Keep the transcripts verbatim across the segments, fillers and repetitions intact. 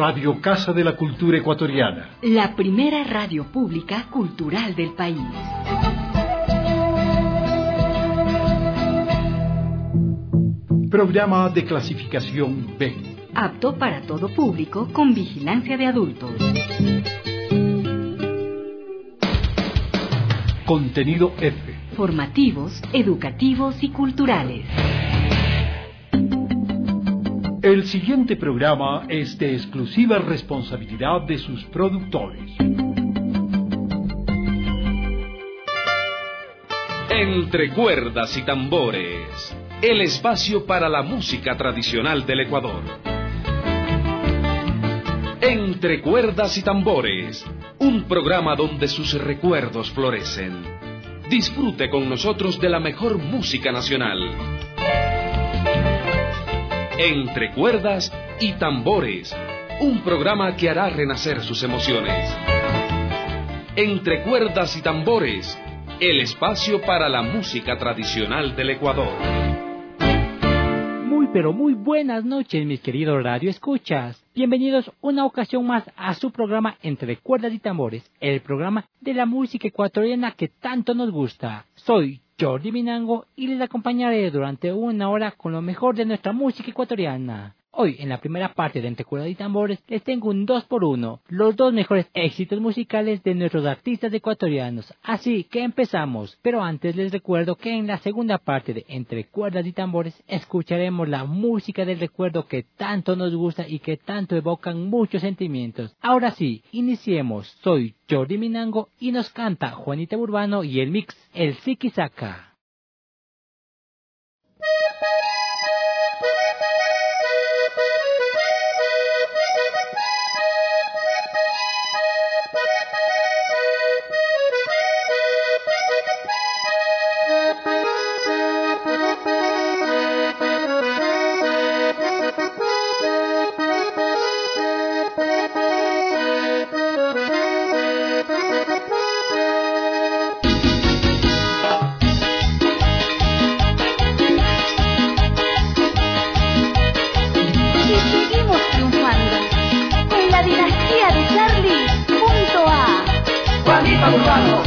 Radio Casa de la Cultura Ecuatoriana. La primera radio pública cultural del país. Programa de clasificación B. Apto para todo público con vigilancia de adultos. Contenido F. Formativos, educativos y culturales. El siguiente programa es de exclusiva responsabilidad de sus productores. Entre cuerdas y tambores, el espacio para la música tradicional del Ecuador. Entre cuerdas y tambores, un programa donde sus recuerdos florecen. Disfrute con nosotros de la mejor música nacional. Entre cuerdas y tambores, un programa que hará renacer sus emociones. Entre cuerdas y tambores, el espacio para la música tradicional del Ecuador. Muy pero muy buenas noches, mis queridos radioescuchas. Bienvenidos una ocasión más a su programa Entre cuerdas y tambores, el programa de la música ecuatoriana que tanto nos gusta. Soy Jordi Minango y les acompañaré durante una hora con lo mejor de nuestra música ecuatoriana. Hoy, en la primera parte de Entre cuerdas y tambores, les tengo un dos por uno, los dos mejores éxitos musicales de nuestros artistas ecuatorianos. Así que empezamos, pero antes les recuerdo que en la segunda parte de Entre cuerdas y tambores escucharemos la música del recuerdo que tanto nos gusta y que tanto evocan muchos sentimientos. Ahora sí, iniciemos. Soy Jordi Minango y nos canta Juanita Burbano y el mix El Ziquizaca. Urbano.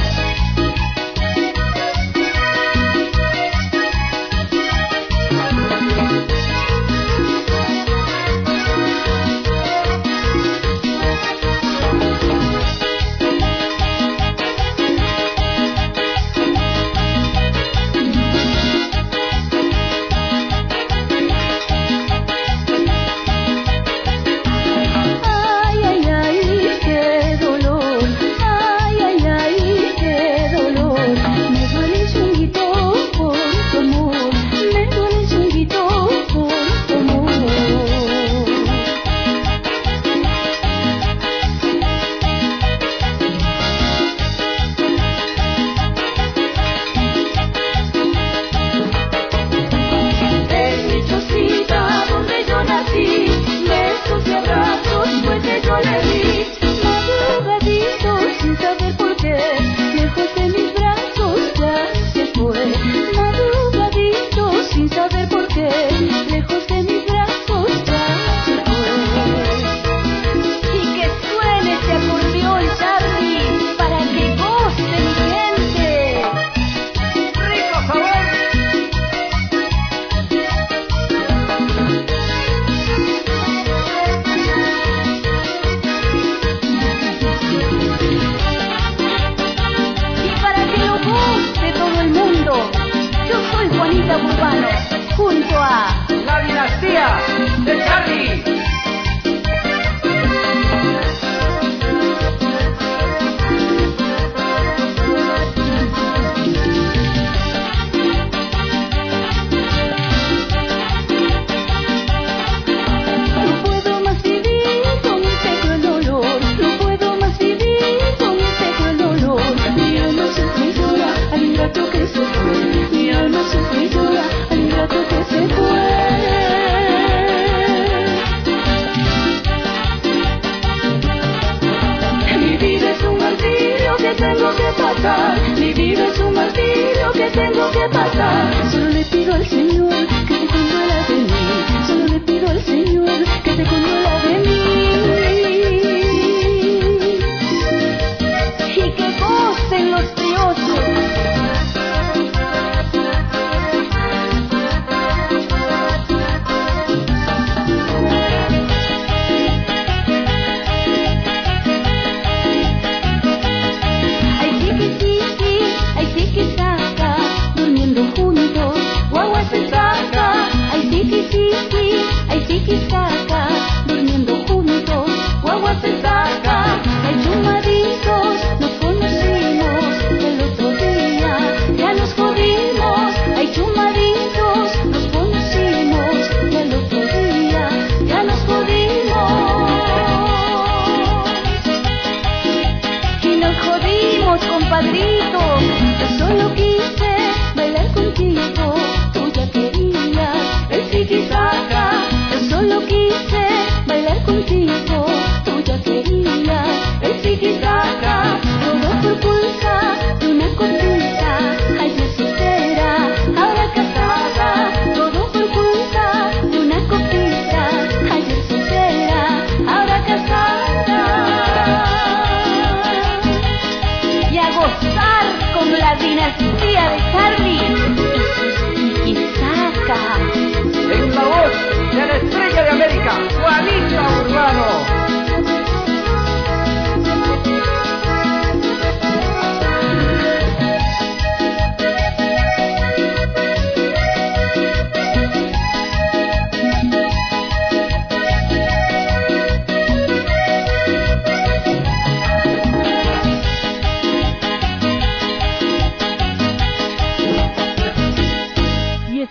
Sufridora, al rato que se fue.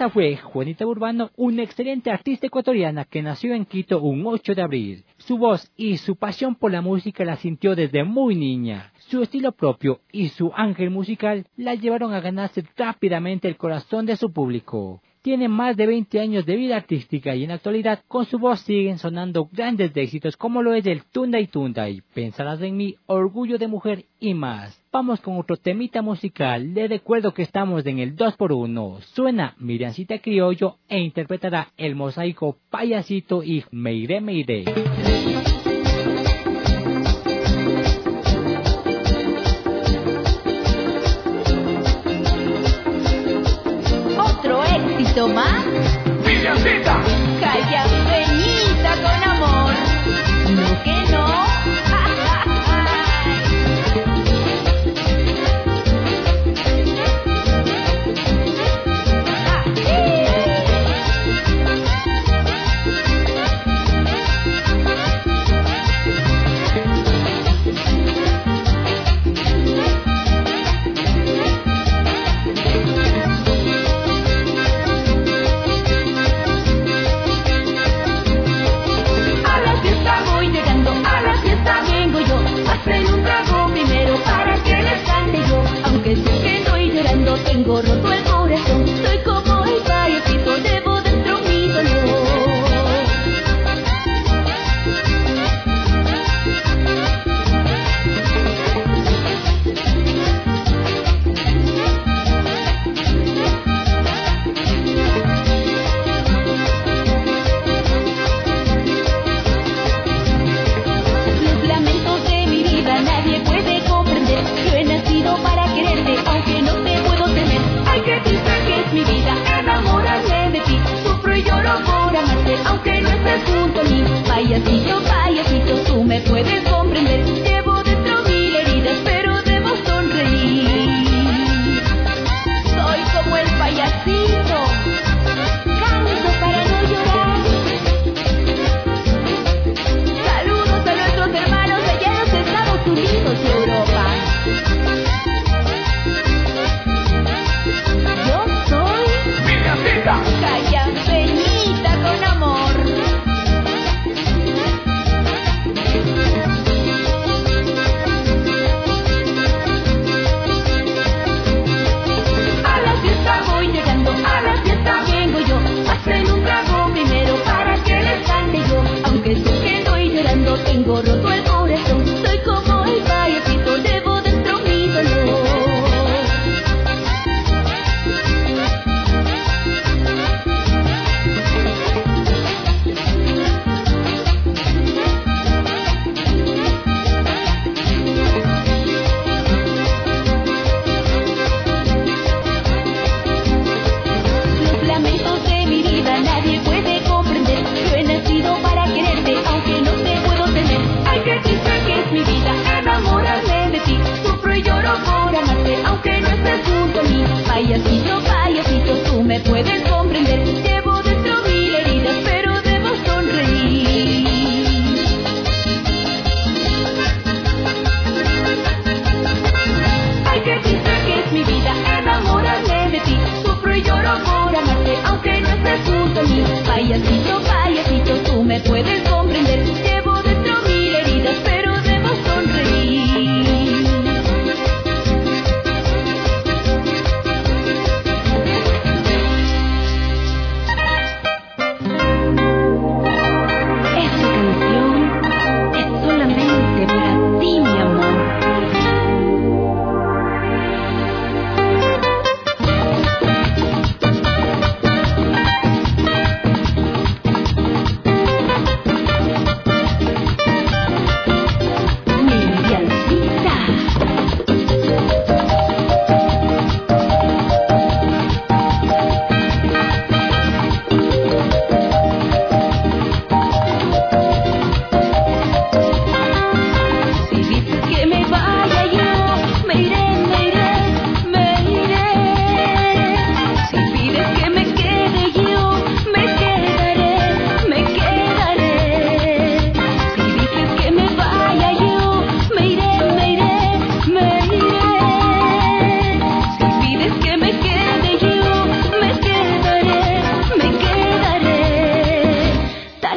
Esa fue Juanita Burbano, una excelente artista ecuatoriana que nació en Quito un ocho de abril. Su voz y su pasión por la música la sintió desde muy niña. Su estilo propio y su ángel musical la llevaron a ganarse rápidamente el corazón de su público. Tiene más de veinte años de vida artística y en la actualidad con su voz siguen sonando grandes éxitos como lo es el Tunda y Tunda y Pensarás en mí, Orgullo de Mujer y más. Vamos con otro temita musical. Les recuerdo que estamos en el dos por uno. Suena Miriancita Criollo e interpretará el mosaico Payasito y Me iré, me iré. Más Miriancita, calla, peñita con amor, no que no.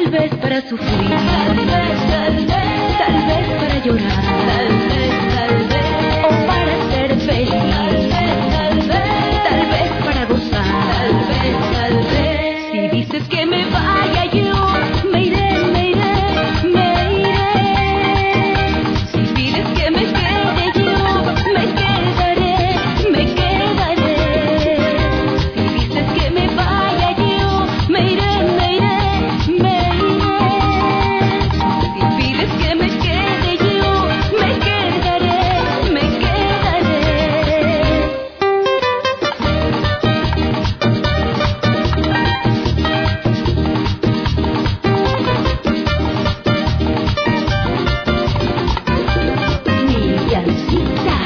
Tal vez para sufrir, tal vez, tal vez, tal vez para llorar, tal vez, tal vez, o para ser feliz, tal vez, tal vez, tal vez para gozar, tal vez, tal vez. Si dices que me vaya yo, me iré, me iré, me iré. Si pides que me quede yo, me quedaré, me quedaré. Si dices que me vaya yo, me iré, me iré, me iré. Si pides que me quede yo, me quedaré, me quedaré. Miriamcita.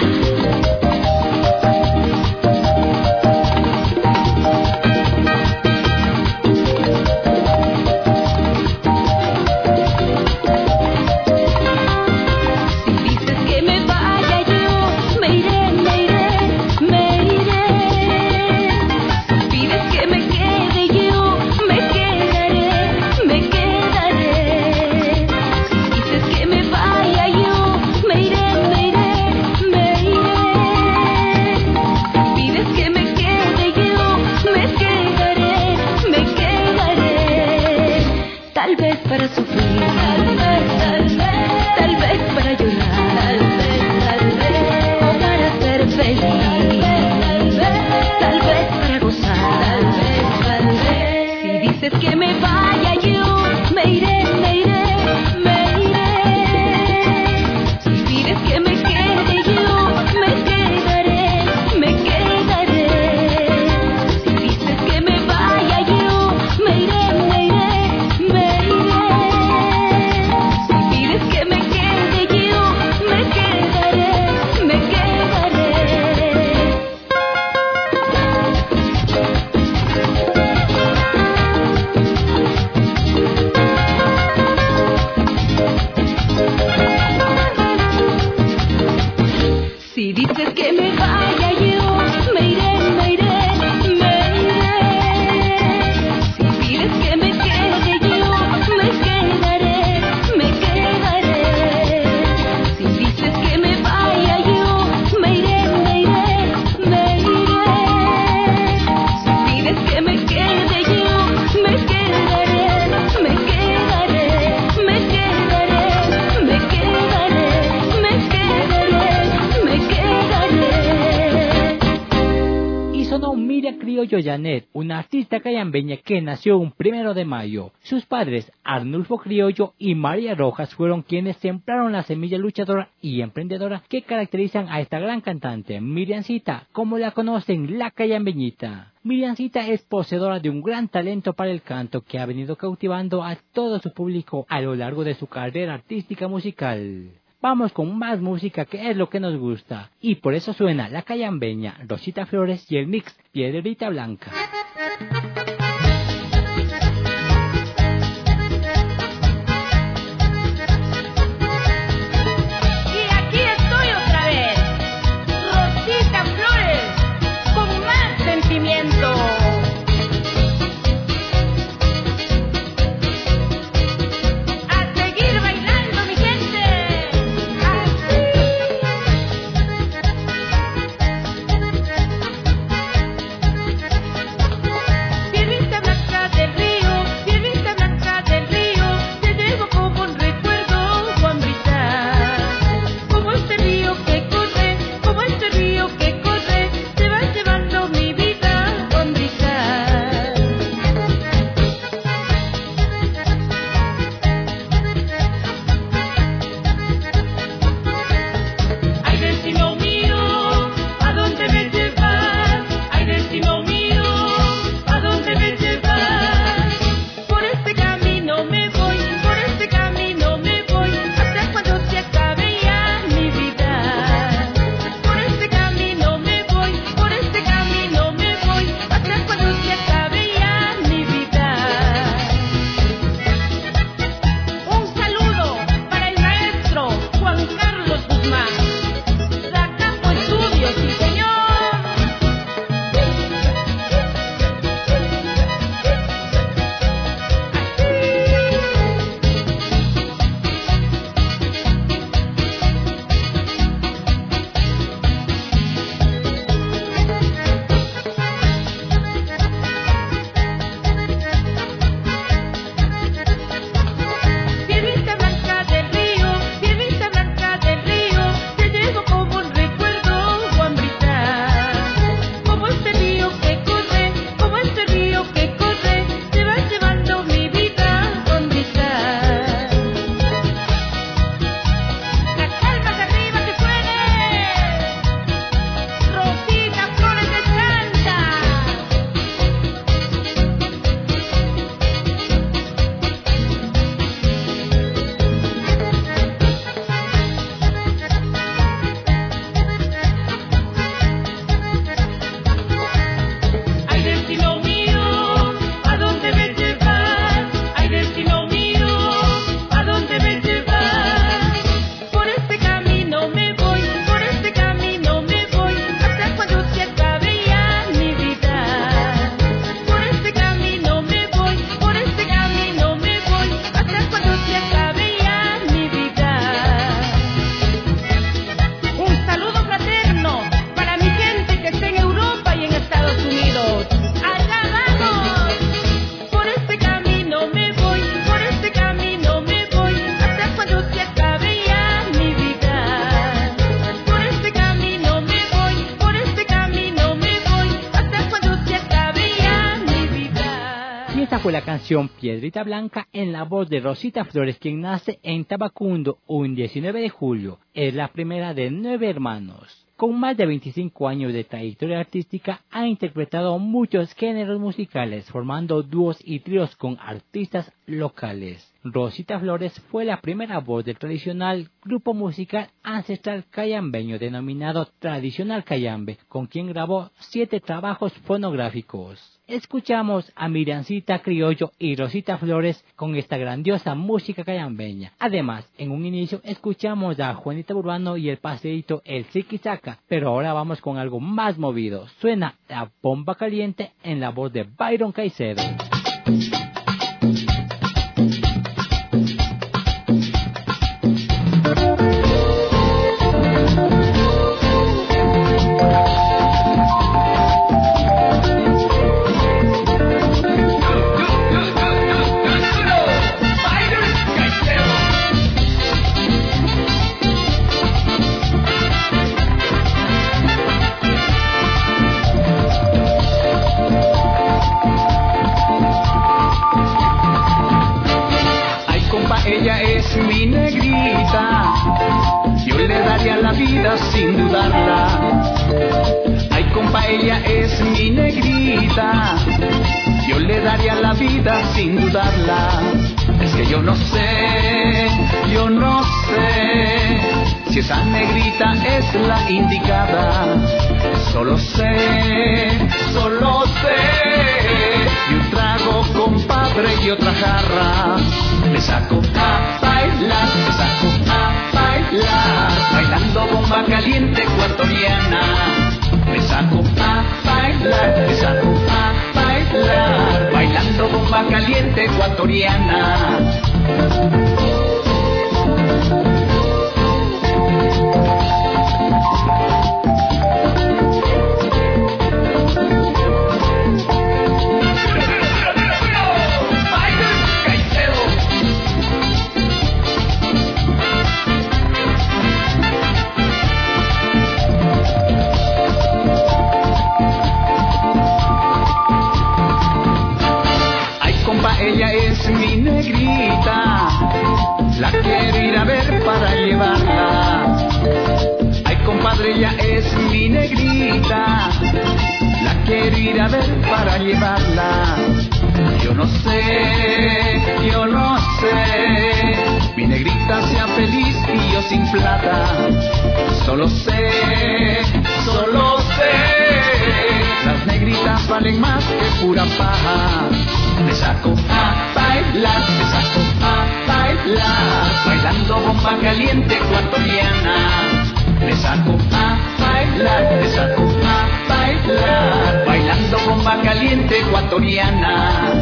Si dices que me vaya yo, me iré, me iré, me iré. Si pides que me quede yo, me quedaré, me quedaré. Si dices que me vaya yo, me iré, me iré, me iré. Si pides que me quede yo, me quedaré, me quedaré. Tal vez para sufrir, tal vez, tal vez, tal vez para llorar, tal vez, tal vez, o para ser feliz, tal vez, tal vez para gozar, tal vez, tal vez. Si dices que me vaya yo, me iré, me iré, me iré. Si pides que me quede yo, me quedaré, me quedaré. Si dices que me vaya yo, me iré, me iré, me iré. Si pides que me quede yo, me quedaré, me quedaré. Si dices que me vaya yo, me iré, me iré, me iré. Si pides que me quede yo, me quedaré, me quedaré. Si dices que me vaya yo, me iré, me iré, me iré. Si pides que me quede yo, me quedaré, me quedaré, me quedaré, me quedaré, me quedaré, me quedaré. Y sonó Miriam Criollo Janet, una artista cayambeña que nació un primero de mayo. Sus padres, Arnulfo Criollo y María Rojas, fueron quienes sembraron la semilla luchadora y emprendedora que caracterizan a esta gran cantante, Miriamcita, como la conocen, la cayambeñita. Miriamcita es poseedora de un gran talento para el canto que ha venido cautivando a todo su público a lo largo de su carrera artística musical. Vamos con más música, que es lo que nos gusta, y por eso suena la cayambeña, Rosita Flores y el mix Piedrita Blanca. Y aquí estoy otra vez, Rosita Flores, con más sentimiento. A seguir bailando, mi gente. Así. fue la canción Piedrita Blanca en la voz de Rosita Flores, quien nace en Tabacundo un diecinueve de julio. Es la primera de nueve hermanos. Con más de veinticinco años de trayectoria artística, ha interpretado muchos géneros musicales, formando dúos y tríos con artistas locales. Rosita Flores fue la primera voz del tradicional grupo musical ancestral cayambeño denominado Tradicional Cayambe, con quien grabó siete trabajos fonográficos. Escuchamos a Miriancita Criollo y Rosita Flores con esta grandiosa música cayambeña. Además, en un inicio escuchamos a Juanita Urbano y el paseíto El Ziquizaca, pero ahora vamos con algo más movido. Suena La Bomba Caliente en la voz de Byron Caicedo. Ella es mi negrita, yo le daría la vida sin dudarla. Ay, compa, ella es mi negrita, yo le daría la vida sin dudarla. Es que yo no sé, yo no sé si esa negrita es la indicada. Solo sé, solo sé, y un trago, compadre, y otra jarra. Me saco a bailar, me saco a bailar, bailando bomba caliente ecuatoriana. Me saco a bailar, me saco a bailar, bailando bomba caliente ecuatoriana. Ella es mi negrita, la quiero ir a ver para llevarla. Ay, compadre, ella es mi negrita, la quiero ir a ver para llevarla. Yo no sé, yo no sé, mi negrita sea feliz y yo sin plata. Solo sé, solo sé, las negritas valen más que pura paja. Me saco a bailar, me saco a bailar, bailando bomba caliente ecuatoriana. Me saco a bailar, me saco a bailar, bailando bomba caliente ecuatoriana.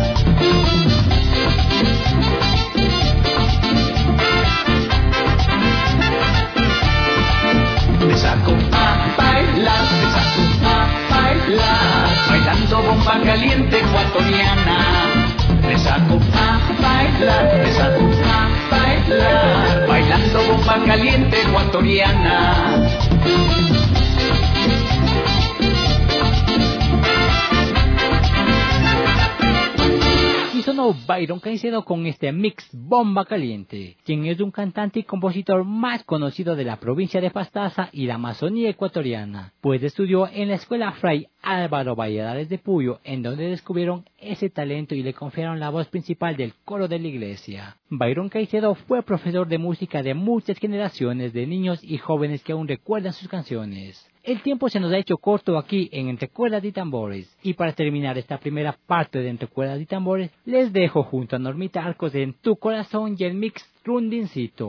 Me saco a bailar, me saco a bailar, bailando bomba caliente ecuatoriana. Me saco a bailar, me saco a bailar, bailando bomba caliente ecuatoriana. Sonó Byron Caicedo con este mix Bomba Caliente, quien es un cantante y compositor más conocido de la provincia de Pastaza y la Amazonía ecuatoriana, pues estudió en la escuela Fray Álvaro Valladares de Puyo, en donde descubrieron ese talento y le confiaron la voz principal del coro de la iglesia. Byron Caicedo fue profesor de música de muchas generaciones de niños y jóvenes que aún recuerdan sus canciones. El tiempo se nos ha hecho corto aquí en Entre Cuerdas y Tambores, y para terminar esta primera parte de Entre Cuerdas y Tambores, les dejo junto a Normita Arcos en Tu Corazón y el mix Rundincito.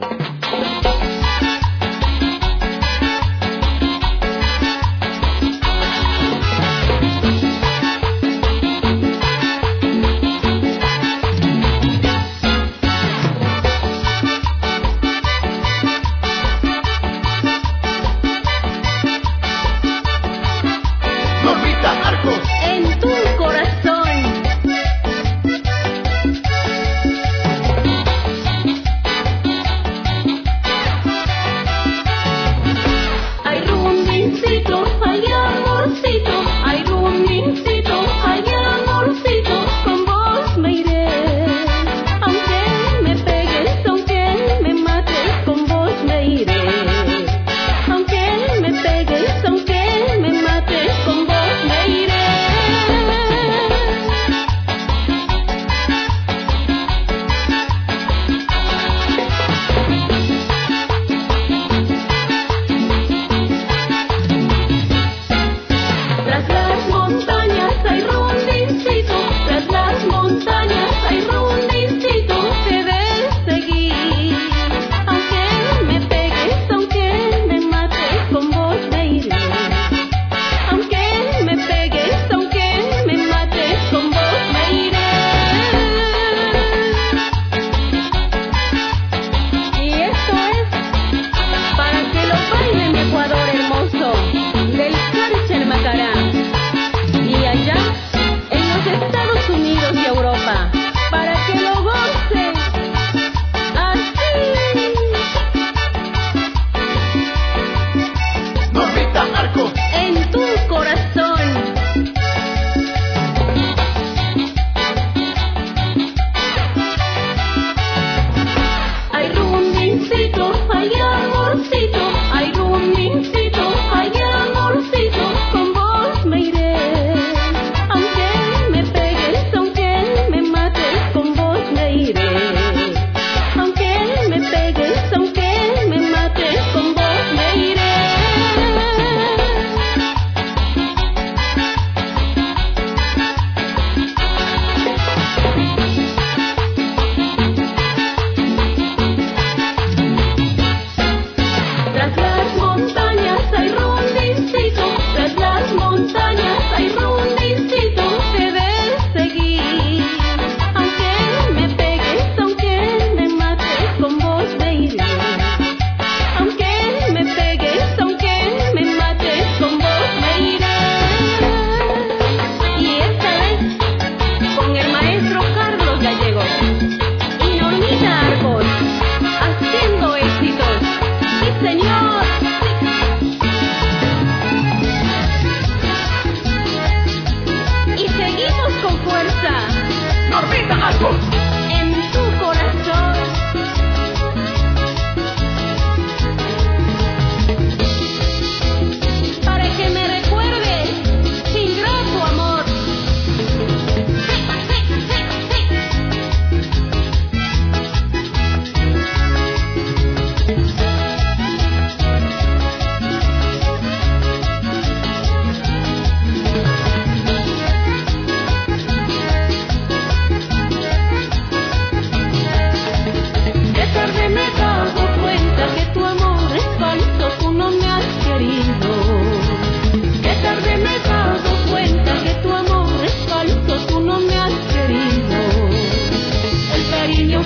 En tu corazón.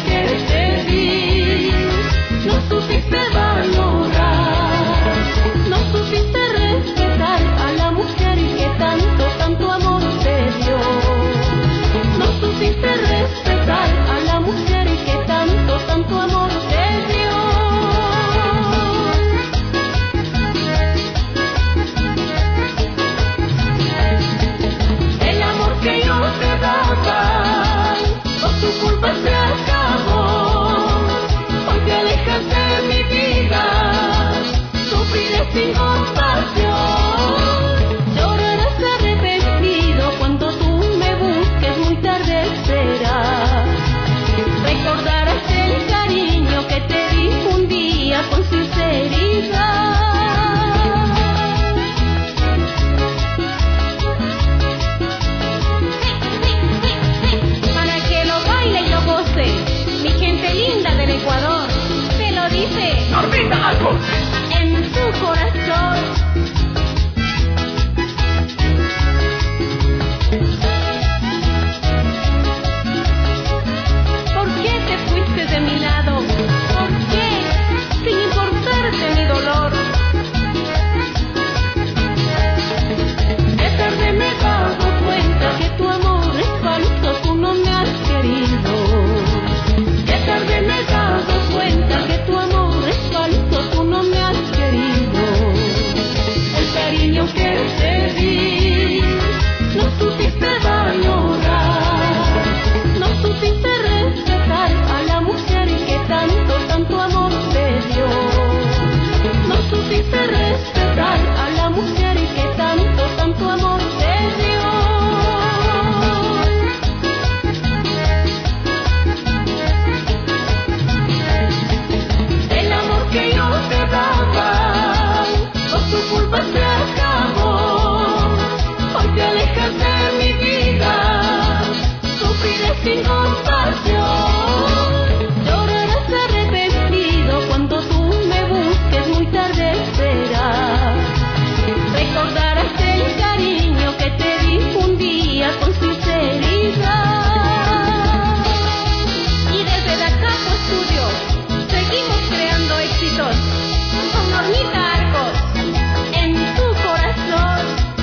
que te di, no supiste valorar, no supiste respetar a la mujer que tanto, tanto amor te dio. No supiste respetar a la mujer que tanto, tanto amor te dio. El amor que yo te daba, por tu culpa se acabó. Hoy te alejas de mi vida, sufriré sin compasión. Llorarás arrepentido cuando tú me busques, muy tarde será. Recordarás el cariño que te di un día con sinceridad. Para que lo baile y lo goce, mi gente linda del Ecuador, te lo dice Normita Alcos. en tu corazón. ¿Por qué te fuiste de mi lado? ¿Por qué? Sin importarte mi dolor. De tarde me he dado cuenta que tu amor es falso, tú no me has querido. De tarde me he dado cuenta que tu amor es falso, tú no me has querido. El cariño que te di, no supiste valorar, no supiste respetar a la mujer que tanto, tanto amor te dio. No supiste respetar a la mujer que tanto, tanto amor te dio. El amor que yo te daba, por tu culpa se acabó. Hoy te alejas de mi vida, sufriré sin compasión. Llorarás arrepentido cuando tú me busques, muy tarde será. Recordarás el cariño que te di un día con sinceridad. Y desde Dacapo Studio seguimos creando éxitos con Normita Arcos en tu corazón.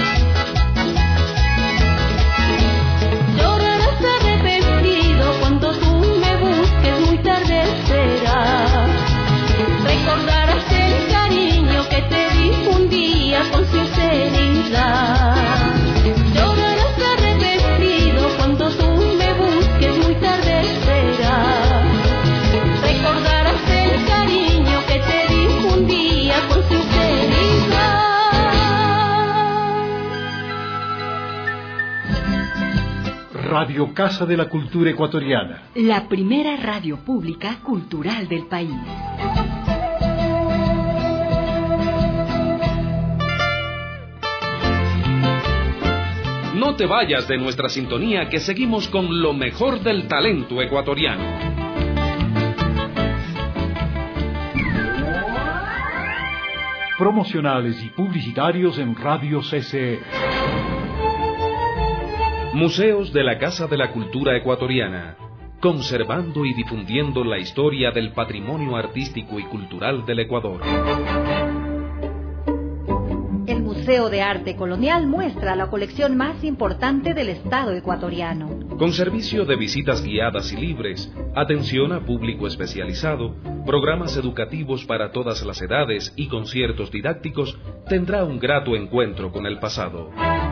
Llorarás arrepentido cuando tú me busques, muy tarde será. Recordarás el cariño que te di un día con sinceridad. Llorarás arrepentido cuando tú me busques, muy tarde será. Recordarás el cariño que te di un día con sinceridad. Radio Casa de la Cultura Ecuatoriana. La primera radio pública cultural del país. No te vayas de nuestra sintonía, que seguimos con lo mejor del talento ecuatoriano. Promocionales y publicitarios en Radio C C E. Museos de la Casa de la Cultura Ecuatoriana, conservando y difundiendo la historia del patrimonio artístico y cultural del Ecuador. El Museo de Arte Colonial muestra la colección más importante del Estado ecuatoriano. Con servicio de visitas guiadas y libres, atención a público especializado, programas educativos para todas las edades y conciertos didácticos, tendrá un grato encuentro con el pasado.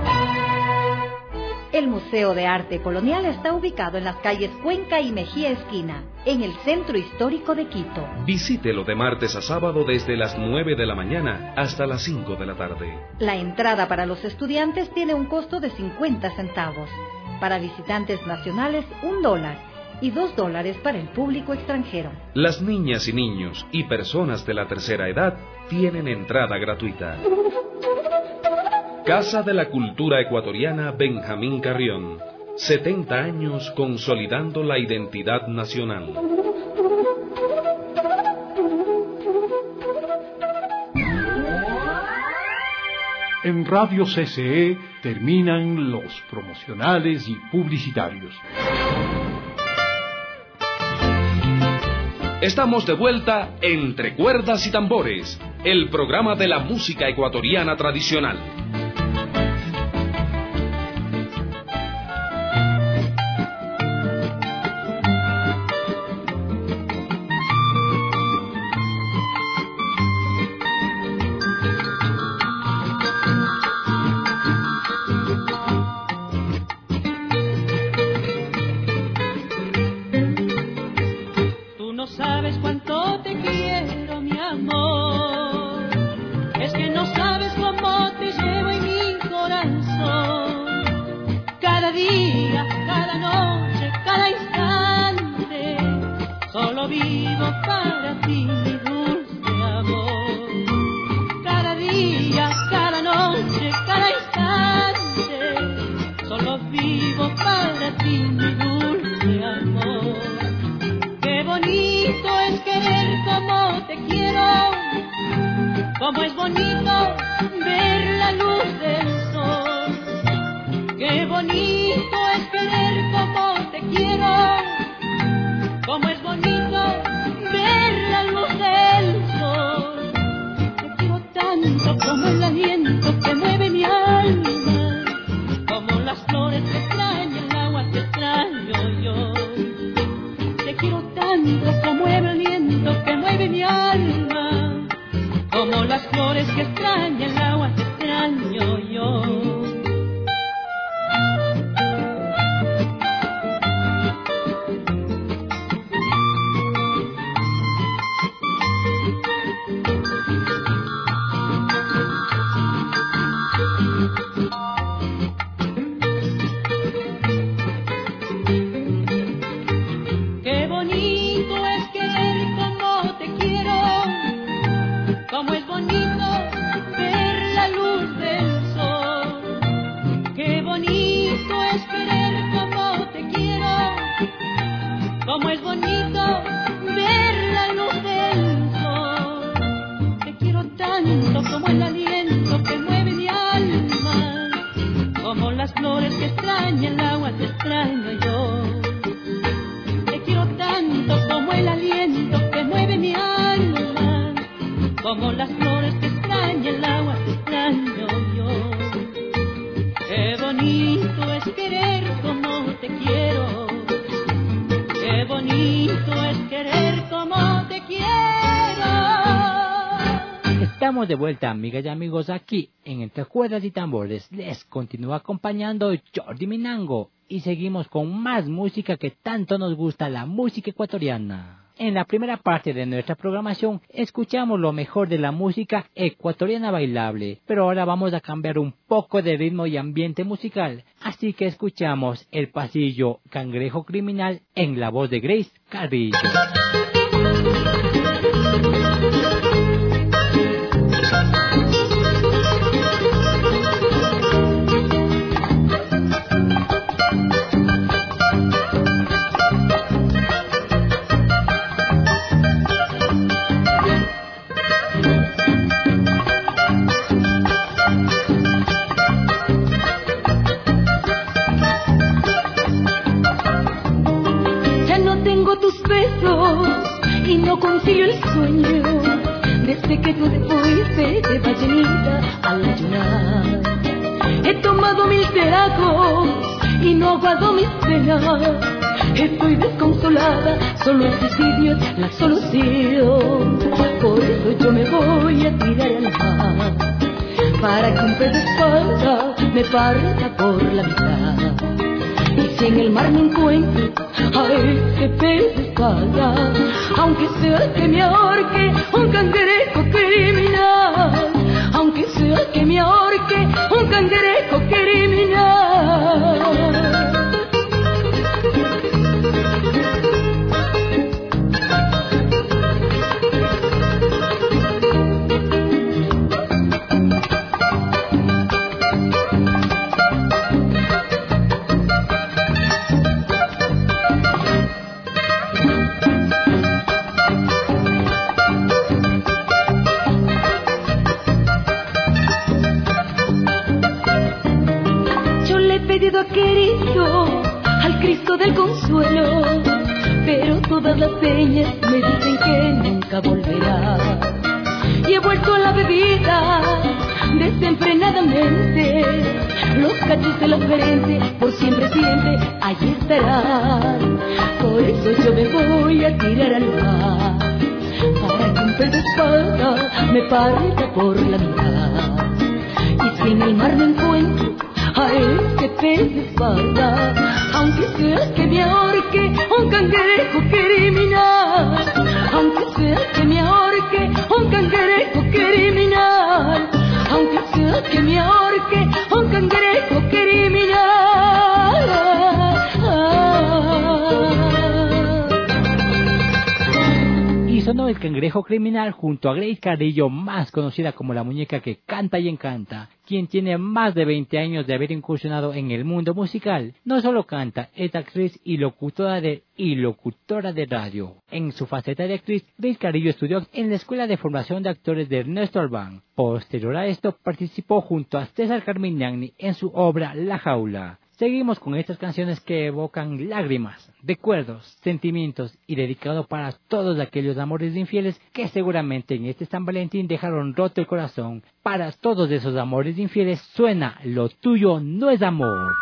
El Museo de Arte Colonial está ubicado en las calles Cuenca y Mejía Esquina, en el centro histórico de Quito. Visítelo de martes a sábado desde las nueve de la mañana hasta las cinco de la tarde. La entrada para los estudiantes tiene un costo de cincuenta centavos. Para visitantes nacionales, un dólar. Y dos dólares para el público extranjero. Las niñas y niños y personas de la tercera edad tienen entrada gratuita. Casa de la Cultura Ecuatoriana Benjamín Carrión. setenta años consolidando la identidad nacional. En Radio C C E terminan los promocionales y publicitarios. Estamos de vuelta entre cuerdas y tambores, el programa de la música ecuatoriana tradicional. De vuelta, amigas y amigos, aquí en Entre Cuerdas y Tambores. Les continúa acompañando Jordi Minango y seguimos con más música que tanto nos gusta, la música ecuatoriana. En la primera parte de nuestra programación escuchamos lo mejor de la música ecuatoriana bailable, pero ahora vamos a cambiar un poco de ritmo y ambiente musical, así que escuchamos El Pasillo Cangrejo Criminal en la voz de Grace Carrillo. Y no concilio el sueño desde que tú te fuiste de ballenita al ayunar. He tomado mil tragos y no aguado mis penas. Estoy desconsolada, solo el suicidio es la solución. Por eso yo me voy a tirar al mar, para que un pez de espalda me parta por la mitad. Y si en el mar me encuentro a ese pez de espalda, aunque sea que me ahorque un cangrejo criminal, aunque sea que me ahorque un cangrejo criminal. Querido al Cristo del consuelo, pero toda todas las señas me dicen que nunca volverá. Y he vuelto a la bebida desenfrenadamente. Los cachos de la frente por siempre, siempre, allí estarán. Por eso yo me voy a tirar al mar, para que un pez de espada me parta por la mitad. Y si en el mar me encuentro a ese pez de espada, aunque sea que me ahorque un cangrejo criminal, aunque sea que me ahorque un cangrejo criminal, aunque sea que me ahorque un cangrejo criminal. Y sonó el Cangrejo Criminal junto a Grace Carrillo, más conocida como la muñeca que canta y encanta, quien tiene más de veinte años de haber incursionado en el mundo musical. No solo canta, es actriz y locutora de, y locutora de radio. En su faceta de actriz, Grace Carrillo estudió en la Escuela de Formación de Actores de Ernesto Albán. Posterior a esto, participó junto a César Carmignani en su obra La Jaula. Seguimos con estas canciones que evocan lágrimas, recuerdos, sentimientos y dedicado para todos aquellos amores infieles que seguramente en este San Valentín dejaron roto el corazón. Para todos esos amores infieles suena Lo tuyo no es amor.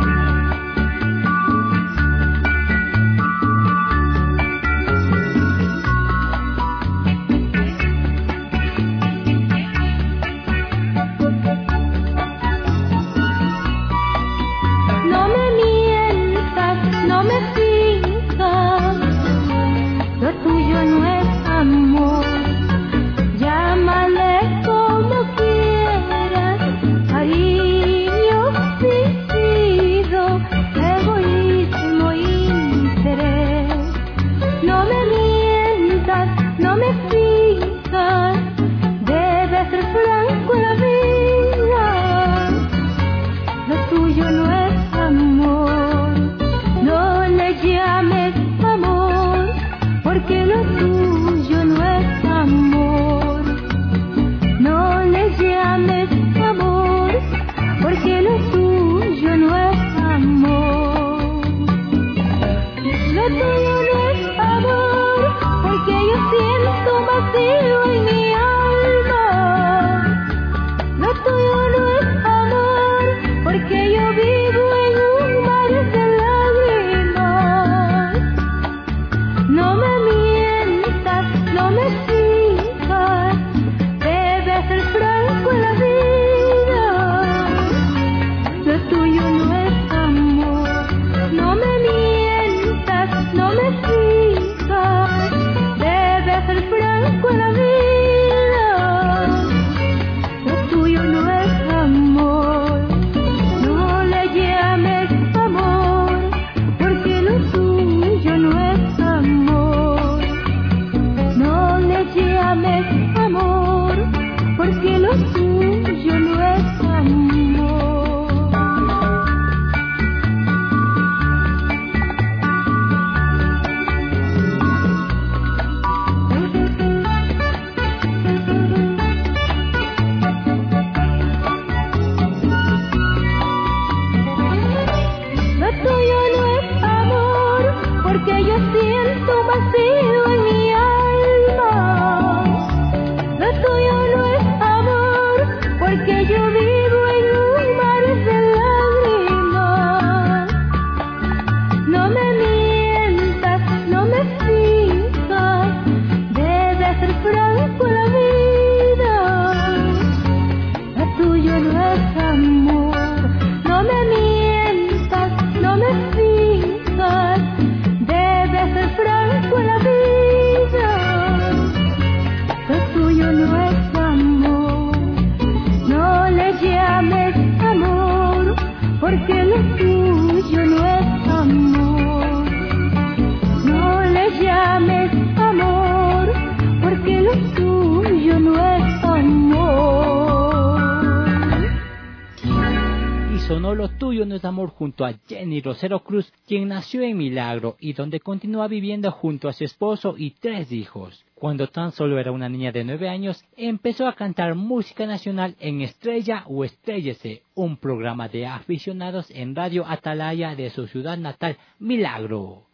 Lo tuyo no es amor junto a Jenny Rosero Cruz, quien nació en Milagro y donde continúa viviendo junto a su esposo y tres hijos. Cuando tan solo era una niña de nueve años, empezó a cantar música nacional en Estrella o Estrellese, un programa de aficionados en Radio Atalaya de su ciudad natal, Milagro.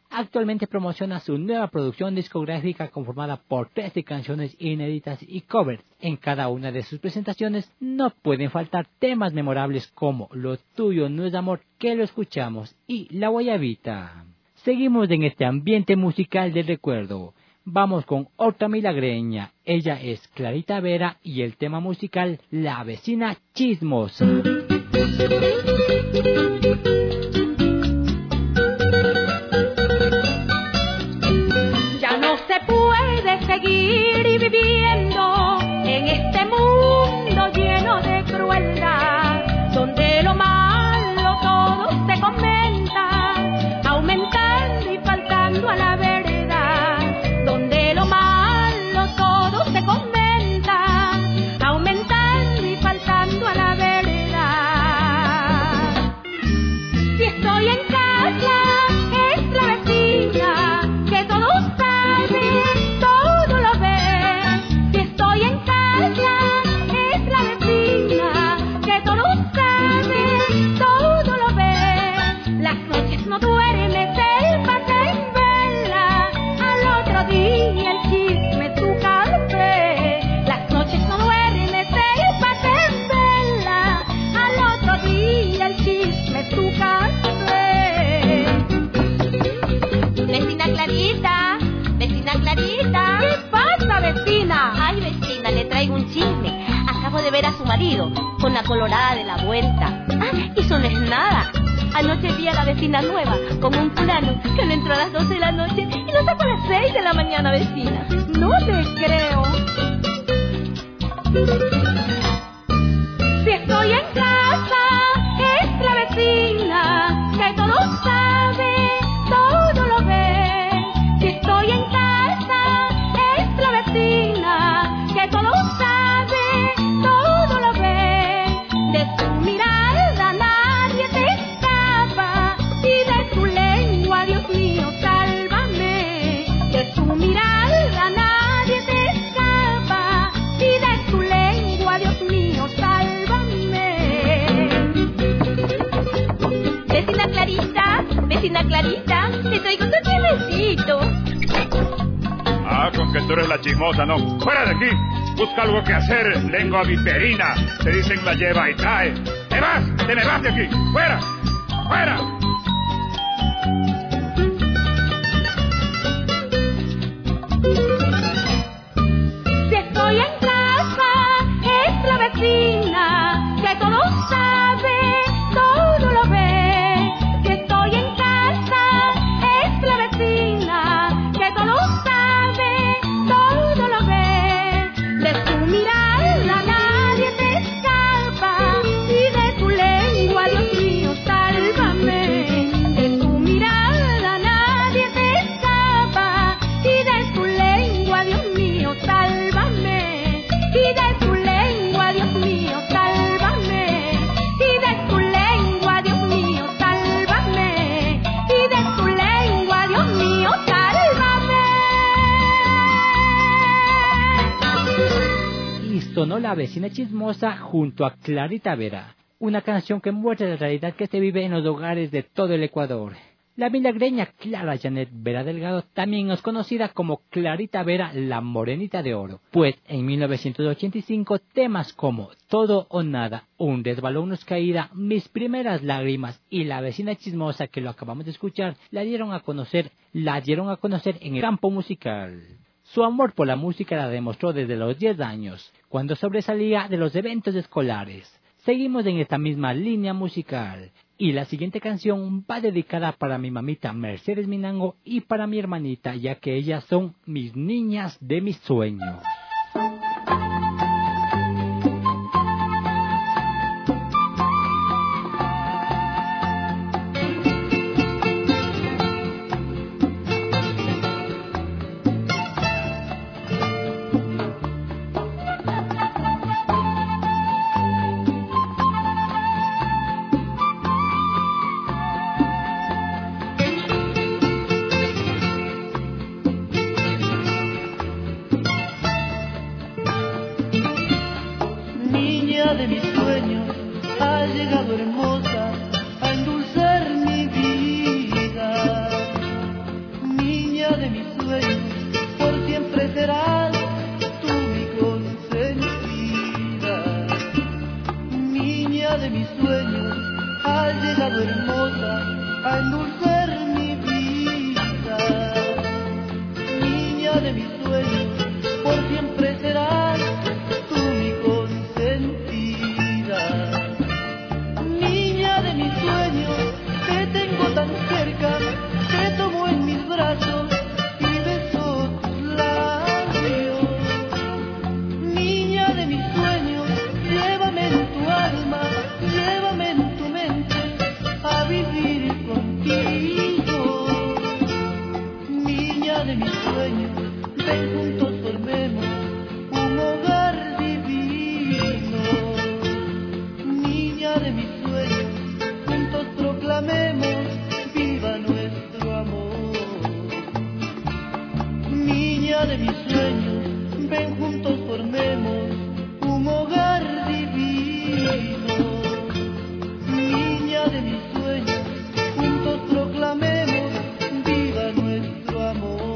Actualmente promociona su nueva producción discográfica conformada por trece canciones inéditas y covers. En cada una de sus presentaciones no pueden faltar temas memorables como Lo tuyo no es amor, que lo escuchamos, y La Guayabita. Seguimos en este ambiente musical del recuerdo. Vamos con otra milagreña. Ella es Clarita Vera y el tema musical La Vecina Chismosa. Ya no se puede seguir viviendo en este mundo lleno de crueldad, donde lo malo todo se comenta, aumentando y faltando a la verdad, donde lo malo todo se comenta, aumentando y faltando a la verdad. Si estoy en casa, es la vecina que todo sabe, todo lo ve. Si estoy en casa, es la vecina que todo sabe, todo lo ve. Las noches no duerme, se pasa en vela, al otro día el chisme su café. Las noches no duerme, se pasa en vela, al otro día el chisme su café. Vecina Clarita, vecina Clarita. ¿Qué pasa, vecina? Ay, vecina, le traigo un chisme. Acabo de ver a su marido con la colorada de la vuelta. Ah, y eso no es nada. Anoche vi a la vecina nueva con un fulano que le entró a las doce de la noche y lo sacó a las seis de la mañana, vecina. No te creo. Si estoy en casa, es la vecina que todo sabe, todo lo ve. Si estoy en casa, es la vecina que todo sabe, todo lo ve. De su mirada nadie te escapa y de su lengua, Dios mío, sálvame. De su mirada nadie te escapa y de su lengua, Dios mío, sálvame. Vecina Clarita, vecina Clarita, te traigo un chismecito. Ah, con que tú eres la chismosa, no. ¡Fuera de aquí! Busca algo que hacer, lengua viperina. Te dicen la lleva y trae. ¡Te vas! ¡Te me vas de aquí! ¡Fuera! ¡Fuera! Si estoy en casa, es la vecina que todo sabe, todo lo ve. Si estoy en casa, es la vecina que todo sabe, todo lo ve. De su mirada nadie te escapa y de su lengua, Dios mío, sálvame. De su mirada nadie te escapa y de su lengua, Dios mío, sálvame. Y de su lengua, Dios mío, sálvame. Y de su lengua, Dios mío, sálvame. Y de su lengua, Dios mío, sálvame. Y sonó La Vecina Chismosa junto a Clarita Vera, una canción que muestra la realidad que se vive en los hogares de todo el Ecuador. La milagreña Clara Janet Vera Delgado también es conocida como Clarita Vera, la Morenita de Oro, pues en mil novecientos ochenta y cinco temas como Todo o Nada, Un resbalón nos caída, Mis primeras lágrimas y La Vecina Chismosa, que lo acabamos de escuchar, la dieron a conocer, la dieron a conocer en el campo musical. Su amor por la música la demostró desde los diez años, cuando sobresalía de los eventos escolares. Seguimos en esta misma línea musical, y la siguiente canción va dedicada para mi mamita Mercedes Minango y para mi hermanita, ya que ellas son mis niñas de mis sueños. de mis sueños, por siempre serás tú mi consentida. Niña de mis sueños, te tengo tan cerca, te tomo en mis brazos y beso tus labios. Niña de mis sueños, llévame en tu alma, llévame en tu mente a vivir contigo. Niña de mis sueños, ven juntos formemos un hogar divino. Niña de mis sueños, juntos proclamemos viva nuestro amor. Niña de mis sueños, ven juntos formemos un hogar divino. Niña de mis sueños, juntos proclamemos viva nuestro amor.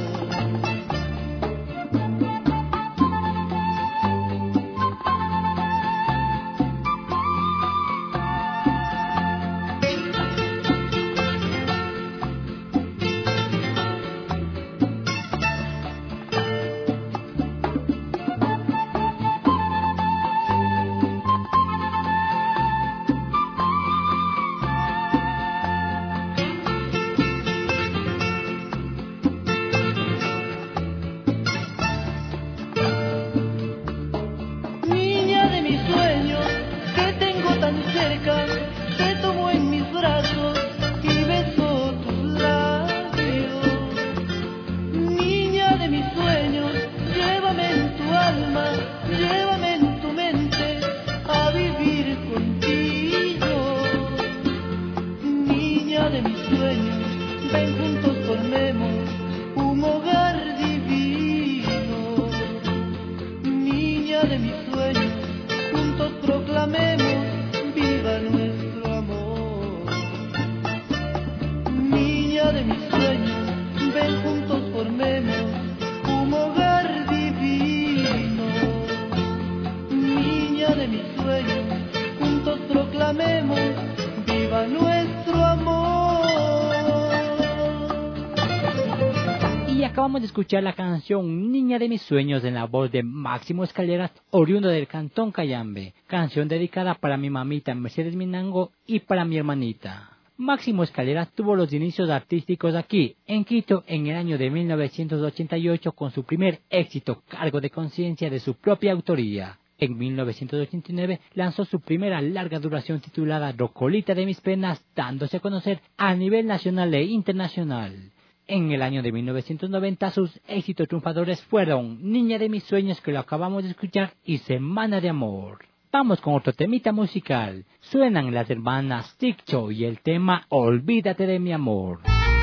Acabamos de escuchar la canción Niña de mis sueños en la voz de Máximo Escaleras, oriundo del Cantón Cayambe, canción dedicada para mi mamita Mercedes Minango y para mi hermanita. Máximo Escaleras tuvo los inicios artísticos aquí, en Quito, en el año de mil novecientos ochenta y ocho con su primer éxito, Cargo de Conciencia, de su propia autoría. En mil novecientos ochenta y nueve lanzó su primera larga duración titulada Rocolita de mis penas, dándose a conocer a nivel nacional e internacional. En el año de mil novecientos noventa sus éxitos triunfadores fueron Niña de mis sueños, que lo acabamos de escuchar, y Semana de Amor. Vamos con otro temita musical. Suenan las hermanas Ticcho y el tema Olvídate de mi amor.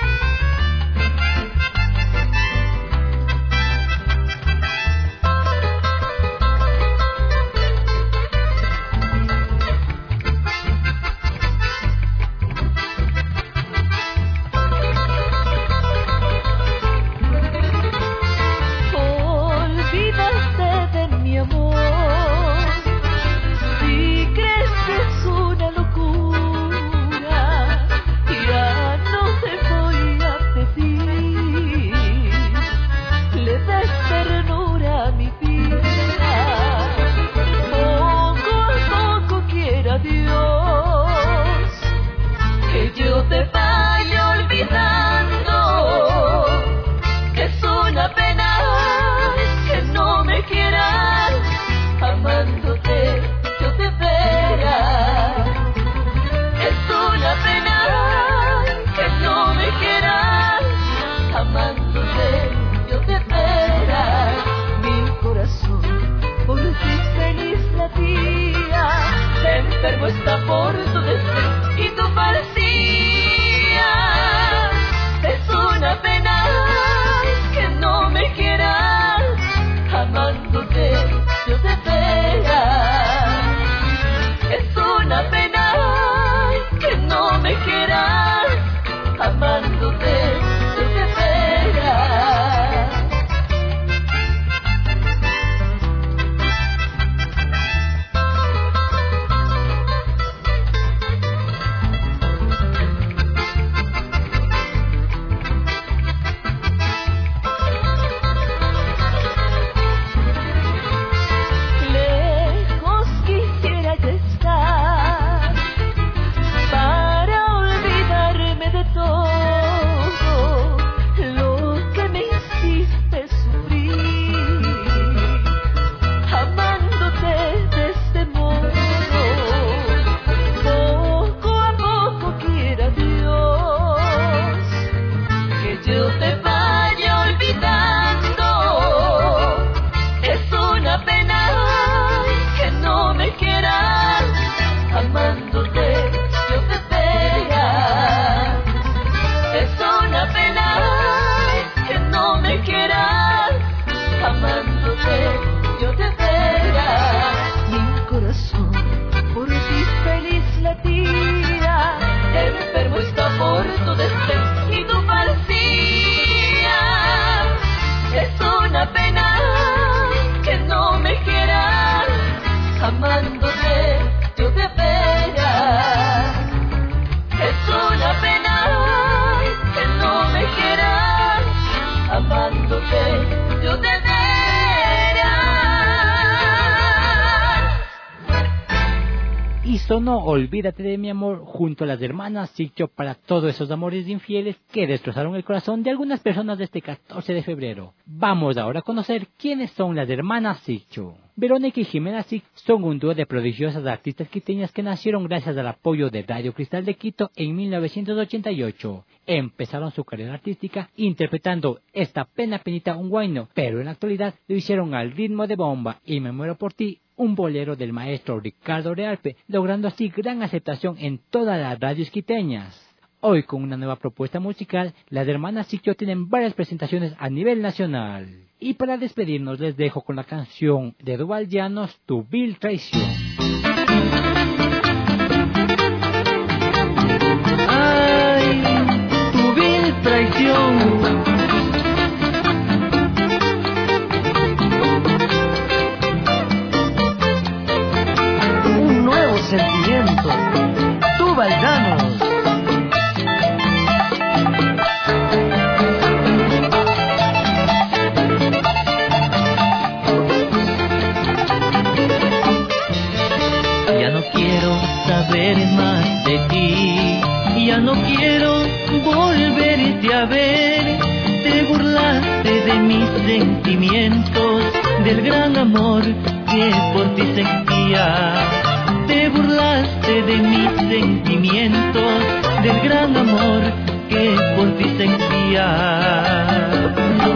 Está por tu deseo y tu falsía. Es una pena que no me quieras, amándote yo te espera. Es una pena que no me quieras, amándote yo te espera. sonó Olvídate de mi amor junto a las hermanas Siccho para todos esos amores infieles que destrozaron el corazón de algunas personas de este catorce de febrero. Vamos ahora a conocer quiénes son las hermanas Siccho. Verónica y Jimena Siccho son un dúo de prodigiosas artistas quiteñas que nacieron gracias al apoyo de Radio Cristal de Quito en mil novecientos ochenta y ocho. Empezaron su carrera artística interpretando Esta pena penita un guayno, pero en la actualidad lo hicieron al ritmo de Bomba y Me muero por ti, un bolero del maestro Ricardo Realpe, logrando así gran aceptación en todas las radios quiteñas. Hoy, con una nueva propuesta musical, las hermanas Siccho tienen varias presentaciones a nivel nacional. Y para despedirnos les dejo con la canción de Duval Llanos, Tu vil traición. Ay, tu vil traición. Un nuevo sentimiento. Duval Llanos. Más de ti, ya no quiero volverte a ver. Te burlaste de mis sentimientos, del gran amor que por ti sentía. Te burlaste de mis sentimientos, del gran amor que por ti sentía.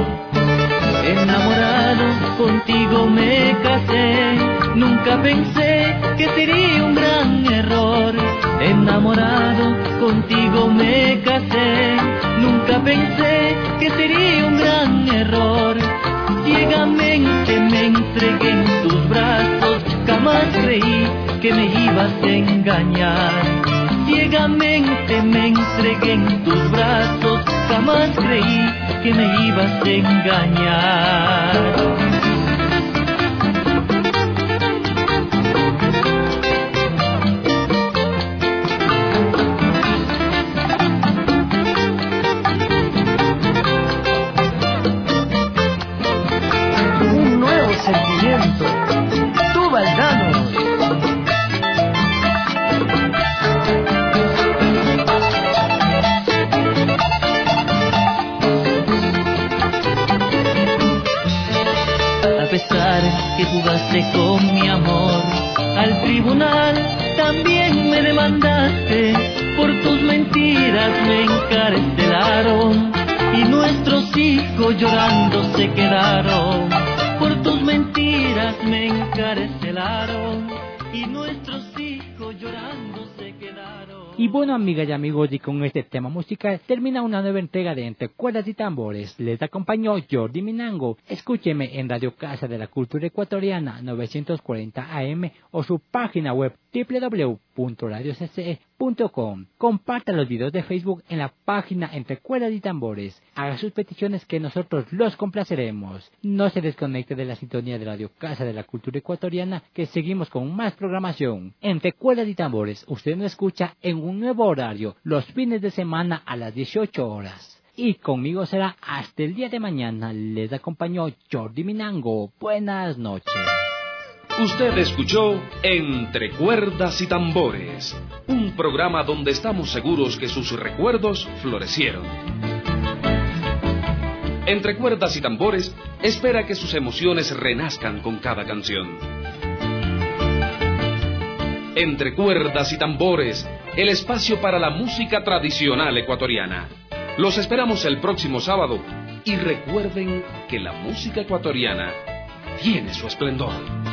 Enamorado contigo me casé, nunca pensé que sería un gran error. Enamorado contigo me casé, nunca pensé que sería un gran error. Ciegamente me entregué en tus brazos, jamás creí que me ibas a engañar. Ciegamente me entregué en tus brazos, jamás creí que me ibas a engañar. Sentimiento, Duval Llanos. A pesar que jugaste con mi amor, al tribunal también me demandaste. Por tus mentiras me encarcelaron y nuestros hijos llorando se quedaron. Por tus mentiras me encarcelaron y nuestros hijos llorando se quedaron. Y bueno, amigas y amigos, y con este tema musical termina una nueva entrega de Entre Cuerdas y Tambores. Les acompañó Jordi Minango. Escúcheme en Radio Casa de la Cultura Ecuatoriana novecientos cuarenta A M o su página web doble u doble u doble u punto radio c c e punto com. Comparta los videos de Facebook en la página Entre Cuerdas y Tambores. Haga sus peticiones que nosotros los complaceremos. No se desconecte de la sintonía de Radio Casa de la Cultura Ecuatoriana, que seguimos con más programación. Entre Cuerdas y Tambores, usted nos escucha en un nuevo horario los fines de semana a las dieciocho horas. Y conmigo será hasta el día de mañana. Les acompañó Jordi Minango. Buenas noches. Usted escuchó Entre Cuerdas y Tambores, un programa donde estamos seguros que sus recuerdos florecieron. Entre Cuerdas y Tambores espera que sus emociones renazcan con cada canción. Entre Cuerdas y Tambores, el espacio para la música tradicional ecuatoriana. Los esperamos el próximo sábado y recuerden que la música ecuatoriana tiene su esplendor.